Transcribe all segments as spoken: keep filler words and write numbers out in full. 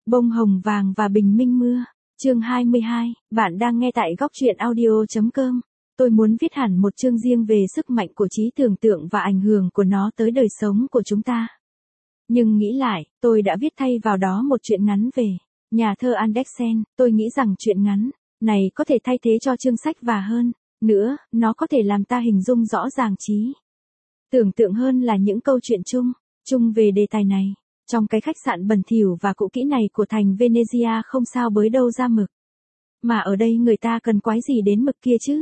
Bông hồng vàng và bình minh mưa. Chương hai mươi hai, bạn đang nghe tại góc truyện audio chấm com. Tôi muốn viết hẳn một chương riêng về sức mạnh của trí tưởng tượng và ảnh hưởng của nó tới đời sống của chúng ta. Nhưng nghĩ lại, tôi đã viết thay vào đó một truyện ngắn về nhà thơ Andersen. Tôi nghĩ rằng truyện ngắn này có thể thay thế cho chương sách và hơn nữa, nó có thể làm ta hình dung rõ ràng trí tưởng tượng hơn là những câu chuyện chung, chung về đề tài này. Trong cái khách sạn bẩn thỉu và cũ kỹ này của thành Venezia không sao bới đâu ra mực. Mà ở đây người ta cần quái gì đến mực kia chứ?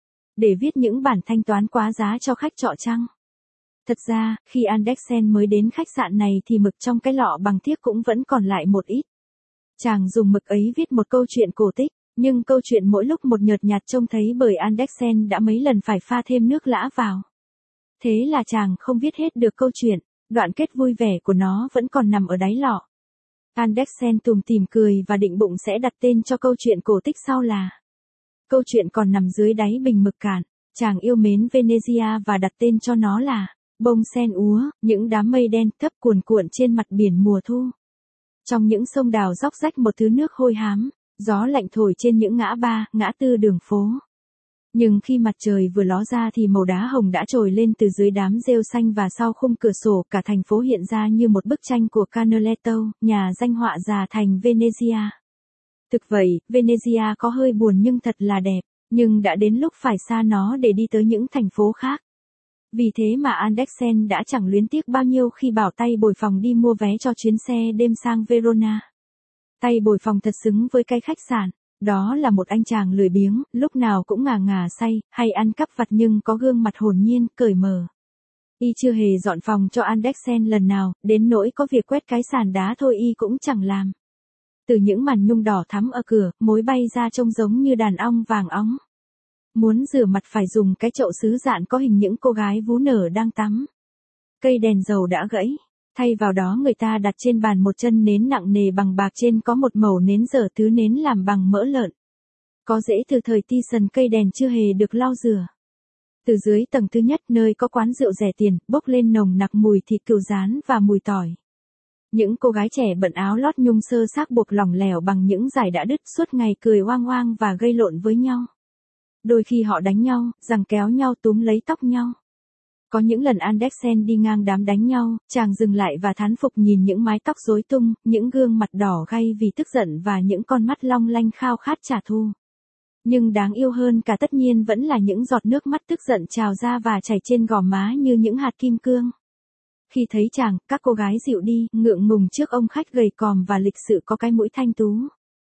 Để viết những bản thanh toán quá giá cho khách trọ chăng? Thật ra, khi Andersen mới đến khách sạn này thì mực trong cái lọ bằng thiếc cũng vẫn còn lại một ít. Chàng dùng mực ấy viết một câu chuyện cổ tích, nhưng câu chuyện mỗi lúc một nhợt nhạt trông thấy bởi Andersen đã mấy lần phải pha thêm nước lã vào. Thế là chàng không viết hết được câu chuyện. Đoạn kết vui vẻ của nó vẫn còn nằm ở đáy lọ. Andersen tủm tỉm cười và định bụng sẽ đặt tên cho câu chuyện cổ tích sau là câu chuyện còn nằm dưới đáy bình mực cạn. Chàng yêu mến Venezia và đặt tên cho nó là bông sen úa, những đám mây đen thấp cuồn cuộn trên mặt biển mùa thu. Trong những sông đào róc rách một thứ nước hôi hám, gió lạnh thổi trên những ngã ba, ngã tư đường phố. Nhưng khi mặt trời vừa ló ra thì màu đá hồng đã trồi lên từ dưới đám rêu xanh và sau khung cửa sổ cả thành phố hiện ra như một bức tranh của Canaletto, nhà danh họa già thành Venezia. Thực vậy, Venezia có hơi buồn nhưng thật là đẹp, nhưng đã đến lúc phải xa nó để đi tới những thành phố khác. Vì thế mà Andersen đã chẳng luyến tiếc bao nhiêu khi bảo tay bồi phòng đi mua vé cho chuyến xe đêm sang Verona. Tay bồi phòng thật xứng với cái khách sạn. Đó là một anh chàng lười biếng, lúc nào cũng ngà ngà say, hay ăn cắp vặt nhưng có gương mặt hồn nhiên, cởi mở. Y chưa hề dọn phòng cho Andersen lần nào, đến nỗi có việc quét cái sàn đá thôi y cũng chẳng làm. Từ những màn nhung đỏ thắm ở cửa, mối bay ra trông giống như đàn ong vàng óng. Muốn rửa mặt phải dùng cái chậu sứ dạn có hình những cô gái vú nở đang tắm. Cây đèn dầu đã gãy. Thay vào đó người ta đặt trên bàn một chân nến nặng nề bằng bạc, trên có một mẩu nến dở thứ nến làm bằng mỡ lợn. Có rễ từ thời Thyssen, cây đèn chưa hề được lau rửa. Từ dưới tầng thứ nhất nơi có quán rượu rẻ tiền, bốc lên nồng nặc mùi thịt cừu rán và mùi tỏi. Những cô gái trẻ bận áo lót nhung sơ xác buộc lỏng lẻo bằng những dải đã đứt suốt ngày cười oang oang và gây lộn với nhau. Đôi khi họ đánh nhau, giằng kéo nhau túm lấy tóc nhau. Có những lần Andersen đi ngang đám đánh nhau, chàng dừng lại và thán phục nhìn những mái tóc rối tung, những gương mặt đỏ gay vì tức giận và những con mắt long lanh khao khát trả thù. Nhưng đáng yêu hơn cả tất nhiên vẫn là những giọt nước mắt tức giận trào ra và chảy trên gò má như những hạt kim cương. Khi thấy chàng, các cô gái dịu đi, ngượng ngùng trước ông khách gầy còm và lịch sự có cái mũi thanh tú.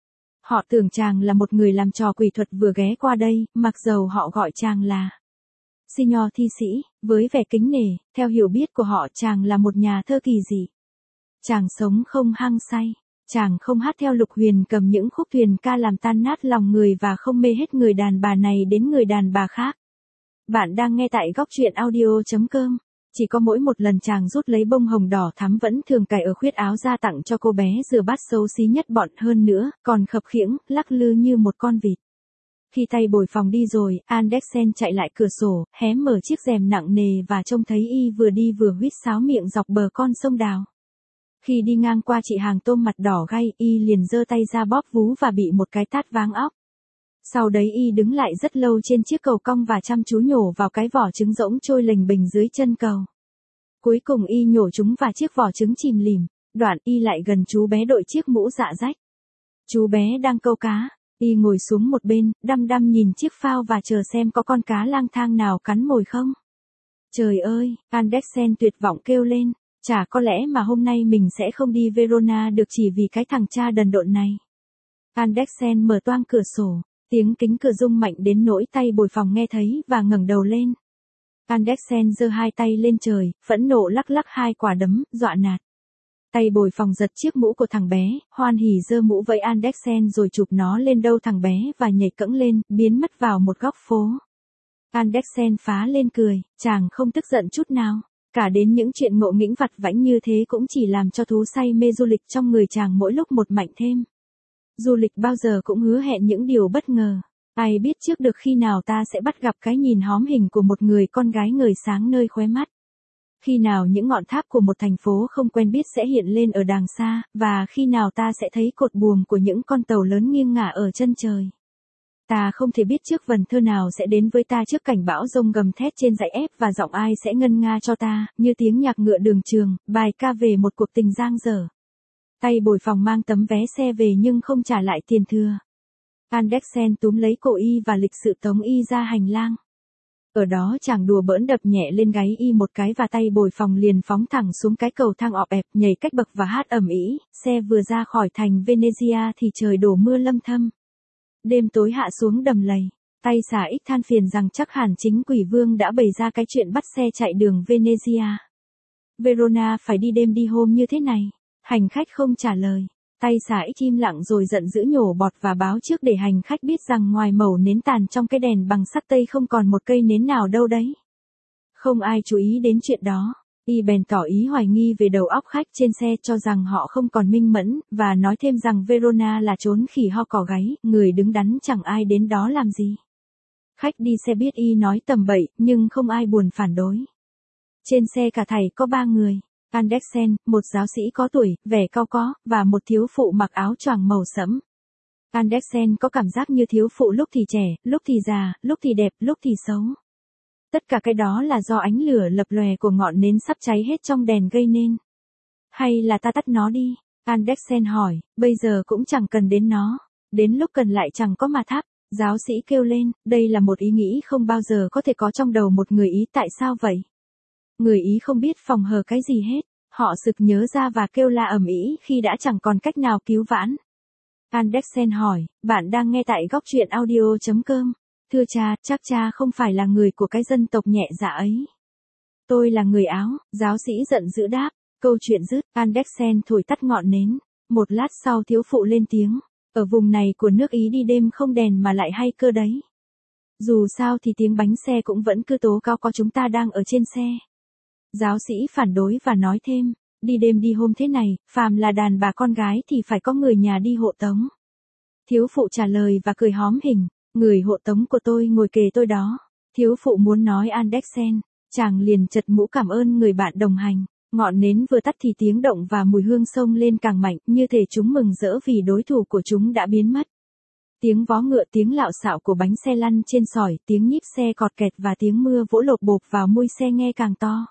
Họ tưởng chàng là một người làm trò quỷ thuật vừa ghé qua đây, mặc dầu họ gọi chàng là Signor thi sĩ, với vẻ kính nể. Theo hiểu biết của họ, chàng là một nhà thơ kỳ dị. Chàng sống không hăng say, chàng không hát theo lục huyền cầm những khúc thuyền ca làm tan nát lòng người và không mê hết người đàn bà này đến người đàn bà khác. Bạn đang nghe tại góc truyện audio chấm com. Chỉ có mỗi một lần chàng rút lấy bông hồng đỏ thắm vẫn thường cài ở khuyết áo ra tặng cho cô bé rửa bát xấu xí nhất bọn, hơn nữa, còn khập khiễng, lắc lư như một con vịt. Khi tay bồi phòng đi rồi, Andersen chạy lại cửa sổ, hé mở chiếc rèm nặng nề và trông thấy y vừa đi vừa huýt sáo miệng dọc bờ con sông đào. Khi đi ngang qua chị hàng tôm mặt đỏ gay, y liền giơ tay ra bóp vú và bị một cái tát váng óc. Sau đấy y đứng lại rất lâu trên chiếc cầu cong và chăm chú nhổ vào cái vỏ trứng rỗng trôi lềnh bềnh dưới chân cầu. Cuối cùng y nhổ chúng và chiếc vỏ trứng chìm lìm. Đoạn y lại gần chú bé đội chiếc mũ dạ rách. Chú bé đang câu cá. Y ngồi xuống một bên, đăm đăm nhìn chiếc phao và chờ xem có con cá lang thang nào cắn mồi không. Trời ơi, Andersen tuyệt vọng kêu lên, chả có lẽ mà hôm nay mình sẽ không đi Verona được chỉ vì cái thằng cha đần độn này. Andersen mở toang cửa sổ, tiếng kính cửa rung mạnh đến nỗi tay bồi phòng nghe thấy và ngẩng đầu lên. Andersen giơ hai tay lên trời, phẫn nộ lắc lắc hai quả đấm, dọa nạt. Tay bồi phòng giật chiếc mũ của thằng bé, hoan hỉ giơ mũ với Andersen rồi chụp nó lên đầu thằng bé và nhảy cẫng lên, biến mất vào một góc phố. Andersen phá lên cười, chàng không tức giận chút nào. Cả đến những chuyện ngộ nghĩnh vặt vãnh như thế cũng chỉ làm cho thú say mê du lịch trong người chàng mỗi lúc một mạnh thêm. Du lịch bao giờ cũng hứa hẹn những điều bất ngờ. Ai biết trước được khi nào ta sẽ bắt gặp cái nhìn hóm hình của một người con gái ngời sáng nơi khóe mắt. Khi nào những ngọn tháp của một thành phố không quen biết sẽ hiện lên ở đàng xa, và khi nào ta sẽ thấy cột buồm của những con tàu lớn nghiêng ngả ở chân trời. Ta không thể biết trước vần thơ nào sẽ đến với ta trước cảnh bão rông gầm thét trên dãy ép và giọng ai sẽ ngân nga cho ta, như tiếng nhạc ngựa đường trường, bài ca về một cuộc tình dang dở. Tay bồi phòng mang tấm vé xe về nhưng không trả lại tiền thừa. Andersen túm lấy cổ y và lịch sự tống y ra hành lang. Ở đó chàng đùa bỡn đập nhẹ lên gáy y một cái và tay bồi phòng liền phóng thẳng xuống cái cầu thang ọp ẹp, nhảy cách bậc và hát ầm ĩ. Xe vừa ra khỏi thành Venezia thì trời đổ mưa lâm thâm. Đêm tối hạ xuống đầm lầy. Tay xà ích than phiền rằng chắc hẳn chính quỷ vương đã bày ra cái chuyện bắt xe chạy đường Venezia. Verona phải đi đêm đi hôm như thế này. Hành khách không trả lời. Tay xà ích im lặng rồi giận dữ nhổ bọt và báo trước để hành khách biết rằng ngoài mẩu nến tàn trong cái đèn bằng sắt tây không còn một cây nến nào đâu đấy. Không ai chú ý đến chuyện đó. Y bèn tỏ ý hoài nghi về đầu óc khách trên xe, cho rằng họ không còn minh mẫn, và nói thêm rằng Verona là chốn khỉ ho cỏ gáy, người đứng đắn chẳng ai đến đó làm gì. Khách đi xe biết Y nói tầm bậy, nhưng không ai buồn phản đối. Trên xe cả thảy có ba người. Andersen, một giáo sĩ có tuổi, vẻ cau có, và một thiếu phụ mặc áo choàng màu sẫm. Andersen có cảm giác như thiếu phụ lúc thì trẻ, lúc thì già, lúc thì đẹp, lúc thì xấu. Tất cả cái đó là do ánh lửa lập lòe của ngọn nến sắp cháy hết trong đèn gây nên. Hay là ta tắt nó đi? Andersen hỏi, bây giờ cũng chẳng cần đến nó. Đến lúc cần lại chẳng có mà thắp. Giáo sĩ kêu lên, đây là một ý nghĩ không bao giờ có thể có trong đầu một người Ý, tại sao vậy? Người Ý không biết phòng hờ cái gì hết. Họ sực nhớ ra và kêu la ầm ĩ khi đã chẳng còn cách nào cứu vãn. Andersen hỏi, bạn đang nghe tại góc truyện audio chấm com. Thưa cha, chắc cha không phải là người của cái dân tộc nhẹ dạ ấy. Tôi là người Áo, giáo sĩ giận dữ đáp. Câu chuyện dứt, Andersen thổi tắt ngọn nến. Một lát sau thiếu phụ lên tiếng. Ở vùng này của nước Ý đi đêm không đèn mà lại hay cơ đấy. Dù sao thì tiếng bánh xe cũng vẫn cứ tố cao có chúng ta đang ở trên xe. Giáo sĩ phản đối và nói thêm, đi đêm đi hôm thế này, phàm là đàn bà con gái thì phải có người nhà đi hộ tống. Thiếu phụ trả lời và cười hóm hình, người hộ tống của tôi ngồi kề tôi đó. Thiếu phụ muốn nói Andersen, chàng liền chật mũ cảm ơn người bạn đồng hành. Ngọn nến vừa tắt thì tiếng động và mùi hương xông lên càng mạnh, như thể chúng mừng rỡ vì đối thủ của chúng đã biến mất. Tiếng vó ngựa, tiếng lạo xạo của bánh xe lăn trên sỏi, tiếng nhíp xe cọt kẹt và tiếng mưa vỗ lộp bộp vào mui xe nghe càng to.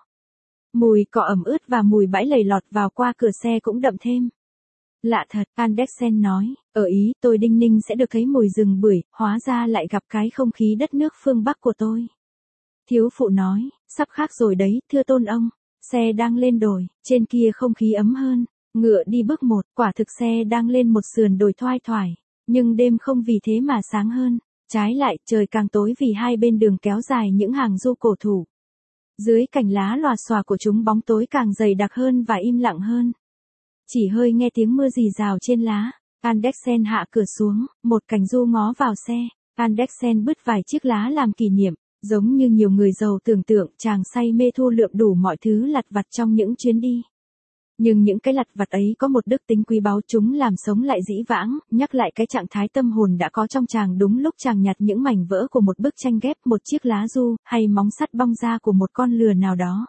Mùi cỏ ẩm ướt và mùi bãi lầy lọt vào qua cửa xe cũng đậm thêm. Lạ thật, Andersen nói, ở Ý tôi đinh ninh sẽ được thấy mùi rừng bưởi, hóa ra lại gặp cái không khí đất nước phương Bắc của tôi. Thiếu phụ nói, sắp khác rồi đấy, thưa tôn ông. Xe đang lên đồi, trên kia không khí ấm hơn. Ngựa đi bước một, quả thực xe đang lên một sườn đồi thoai thoải. Nhưng đêm không vì thế mà sáng hơn. Trái lại, trời càng tối vì hai bên đường kéo dài những hàng du cổ thụ. Dưới cành lá lòa xòa của chúng bóng tối càng dày đặc hơn và im lặng hơn. Chỉ hơi nghe tiếng mưa rì rào trên lá. Andersen hạ cửa xuống, một cành du ngó vào xe. Andersen bứt vài chiếc lá làm kỷ niệm. Giống như nhiều người giàu tưởng tượng, chàng say mê thu lượm đủ mọi thứ lặt vặt trong những chuyến đi. Nhưng những cái lặt vặt ấy có một đức tính quý báu, chúng làm sống lại dĩ vãng, nhắc lại cái trạng thái tâm hồn đã có trong chàng đúng lúc chàng nhặt những mảnh vỡ của một bức tranh ghép, một chiếc lá du, hay móng sắt bong ra của một con lừa nào đó.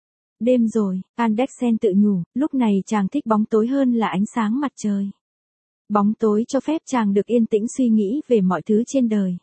Đêm rồi, Andersen tự nhủ, lúc này chàng thích bóng tối hơn là ánh sáng mặt trời. Bóng tối cho phép chàng được yên tĩnh suy nghĩ về mọi thứ trên đời.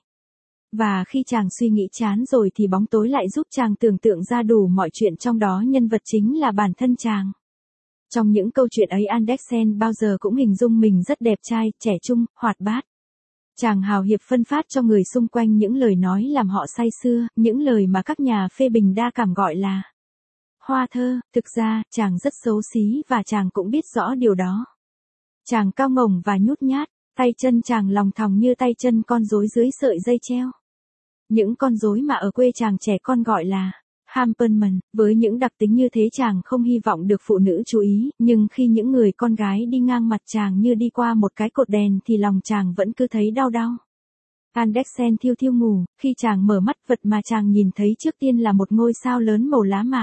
Và khi chàng suy nghĩ chán rồi thì bóng tối lại giúp chàng tưởng tượng ra đủ mọi chuyện, trong đó nhân vật chính là bản thân chàng. Trong những câu chuyện ấy, Andersen bao giờ cũng hình dung mình rất đẹp trai, trẻ trung, hoạt bát. Chàng hào hiệp phân phát cho người xung quanh những lời nói làm họ say sưa, những lời mà các nhà phê bình đa cảm gọi là hoa thơ. Thực ra, chàng rất xấu xí và chàng cũng biết rõ điều đó. Chàng cao ngồng và nhút nhát, tay chân chàng lòng thòng như tay chân con rối dưới sợi dây treo. Những con rối mà ở quê chàng trẻ con gọi là Hamperman. Với những đặc tính như thế chàng không hy vọng được phụ nữ chú ý, nhưng khi những người con gái đi ngang mặt chàng như đi qua một cái cột đèn thì lòng chàng vẫn cứ thấy đau đau. Andersen thiêu thiêu ngủ, khi chàng mở mắt vật mà chàng nhìn thấy trước tiên là một ngôi sao lớn màu lá mạ.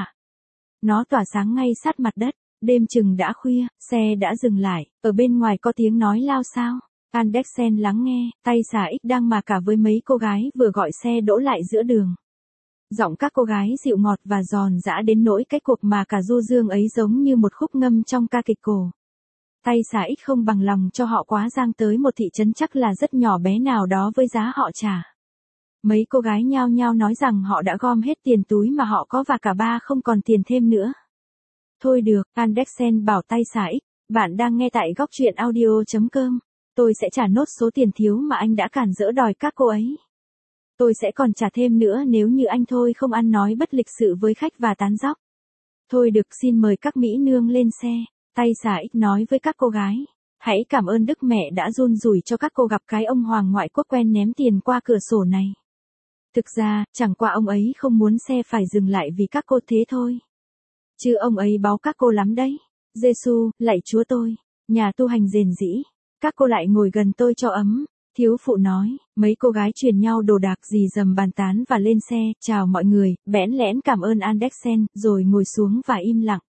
Nó tỏa sáng ngay sát mặt đất. Đêm chừng đã khuya, xe đã dừng lại, ở bên ngoài có tiếng nói lao xao. Andersen lắng nghe, tay xà ích đang mà cả với mấy cô gái vừa gọi xe đỗ lại giữa đường. Giọng các cô gái dịu ngọt và giòn giã đến nỗi cái cuộc mà cả du dương ấy giống như một khúc ngâm trong ca kịch cổ. Tay xà ít không bằng lòng cho họ quá giang tới một thị trấn chắc là rất nhỏ bé nào đó với giá họ trả. Mấy cô gái nhao nhao nói rằng họ đã gom hết tiền túi mà họ có và cả ba không còn tiền thêm nữa. Thôi được, Andersen bảo tay xà ít, bạn đang nghe tại góc truyện audio chấm com. Tôi sẽ trả nốt số tiền thiếu mà anh đã cản rỡ đòi các cô ấy. Tôi sẽ còn trả thêm nữa nếu như anh thôi không ăn nói bất lịch sự với khách và tán dóc. Thôi được, xin mời các mỹ nương lên xe. Tay xà ít nói với các cô gái. Hãy cảm ơn Đức Mẹ đã run rủi cho các cô gặp cái ông hoàng ngoại quốc quen ném tiền qua cửa sổ này. Thực ra, chẳng qua ông ấy không muốn xe phải dừng lại vì các cô thế thôi. Chứ ông ấy báu các cô lắm đấy. Giê-xu, lạy Chúa tôi, nhà tu hành rền rĩ. Các cô lại ngồi gần tôi cho ấm. Thiếu phụ nói, mấy cô gái truyền nhau đồ đạc gì dầm bàn tán và lên xe, chào mọi người, bẽn lẽn cảm ơn Andersen, rồi ngồi xuống và im lặng.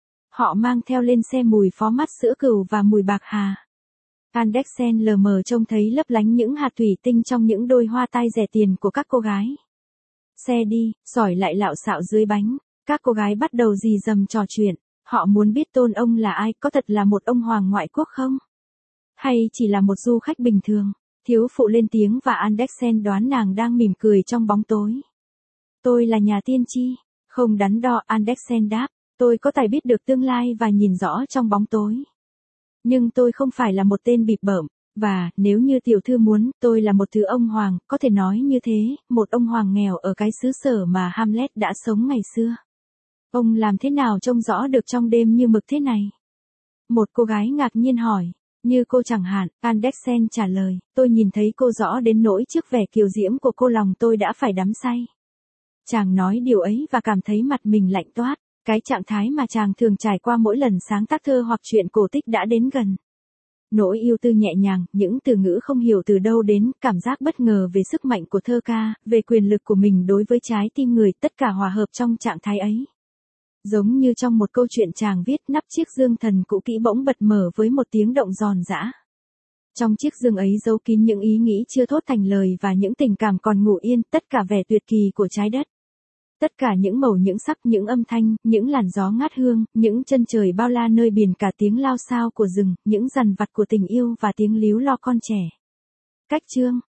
Họ mang theo lên xe mùi phó mát sữa cừu và mùi bạc hà. Andersen lờ mờ trông thấy lấp lánh những hạt thủy tinh trong những đôi hoa tai rẻ tiền của các cô gái. Xe đi, sỏi lại lạo xạo dưới bánh, các cô gái bắt đầu rì rầm trò chuyện, họ muốn biết tôn ông là ai, có thật là một ông hoàng ngoại quốc không? Hay chỉ là một du khách bình thường? Thiếu phụ lên tiếng và Andersen đoán nàng đang mỉm cười trong bóng tối. Tôi là nhà tiên tri. Không đắn đo, Andersen đáp. Tôi có tài biết được tương lai và nhìn rõ trong bóng tối. Nhưng tôi không phải là một tên bịp bợm. Và, nếu như tiểu thư muốn, tôi là một thứ ông hoàng, có thể nói như thế, một ông hoàng nghèo ở cái xứ sở mà Hamlet đã sống ngày xưa. Ông làm thế nào trông rõ được trong đêm như mực thế này? Một cô gái ngạc nhiên hỏi. Như cô chẳng hạn, Andersen trả lời, tôi nhìn thấy cô rõ đến nỗi trước vẻ kiều diễm của cô lòng tôi đã phải đắm say. Chàng nói điều ấy và cảm thấy mặt mình lạnh toát, cái trạng thái mà chàng thường trải qua mỗi lần sáng tác thơ hoặc truyện cổ tích đã đến gần. Nỗi yêu tư nhẹ nhàng, những từ ngữ không hiểu từ đâu đến, cảm giác bất ngờ về sức mạnh của thơ ca, về quyền lực của mình đối với trái tim người, tất cả hòa hợp trong trạng thái ấy. Giống như trong một câu chuyện chàng viết, nắp chiếc dương thần cũ kỹ bỗng bật mở với một tiếng động giòn giã. Trong chiếc dương ấy giấu kín những ý nghĩ chưa thốt thành lời và những tình cảm còn ngủ yên, tất cả vẻ tuyệt kỳ của trái đất. Tất cả những màu những sắc, những âm thanh, những làn gió ngát hương, những chân trời bao la nơi biển cả tiếng lao xao của rừng, những dằn vặt của tình yêu và tiếng líu lo con trẻ. Cách chương